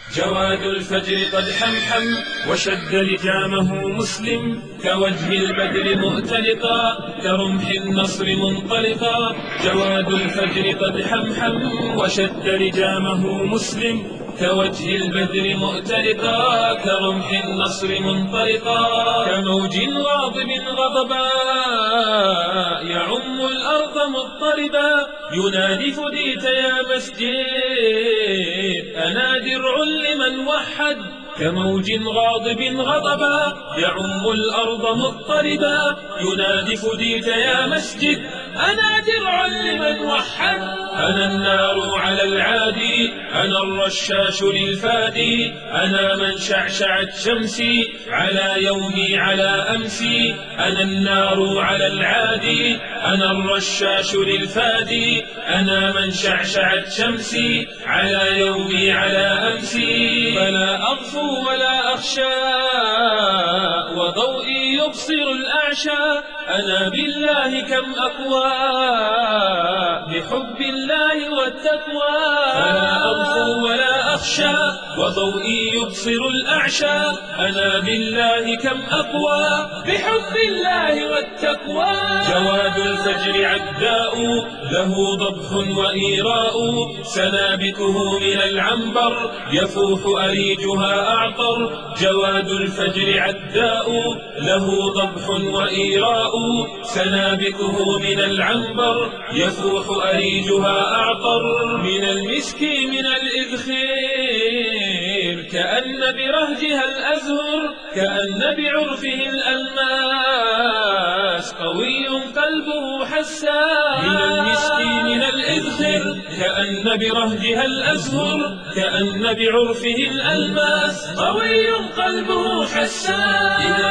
جواد الفجر قد حمحم وشد لجامه مسلم، كوجه البدر مؤتلقا كرمح النصر منطلقا. جواد الفجر قد حمحم وشد لجامه مسلم، كوجه البدر مؤتلقا كرمح النصر منطلقا. كموج غاضب غضبا يعم الأرض مضطربا، ينادي فديت يا مسجد أنا درع لمن وحد. كموج غاضب غضبا يعم الأرض مضطربا، ينادي فديت يا مسجد أنا درع لمن وحد. أنا النار على العادي أنا الرشاش للفادي، أنا من شعشعت شمسي على يومي على أمسي. أنا النار على العادي أنا الرشاش للفادي، أنا من شعشعت شمسي على يومي على أمسي. فلا أغفو ولا أخشى وضوئي يبصر الأعشى، أنا بالله كم أقوى بحب الله والتقوى. فلا أغفو ولا أخشى وضوئي يبصر الأعشى، أنا بالله كم أقوى بحب الله والتقوى. جواد الفجر عداء له ضبح وإيراء، سنابكه من العنبر يفوح أريجها أعطر. جواد الفجر عداء له ضبح وإيراء، سنابكه من العنبر يفوح أريجها أعطر. من المسك من الإذخير كأن برهجها الأزهر، كأن بعرفه الألماس قوي قلبه حساس. من المسك من الإذخر كأن برهجها الأزهر، كأن بعرفه الألماس قوي قلبه حساس. إذا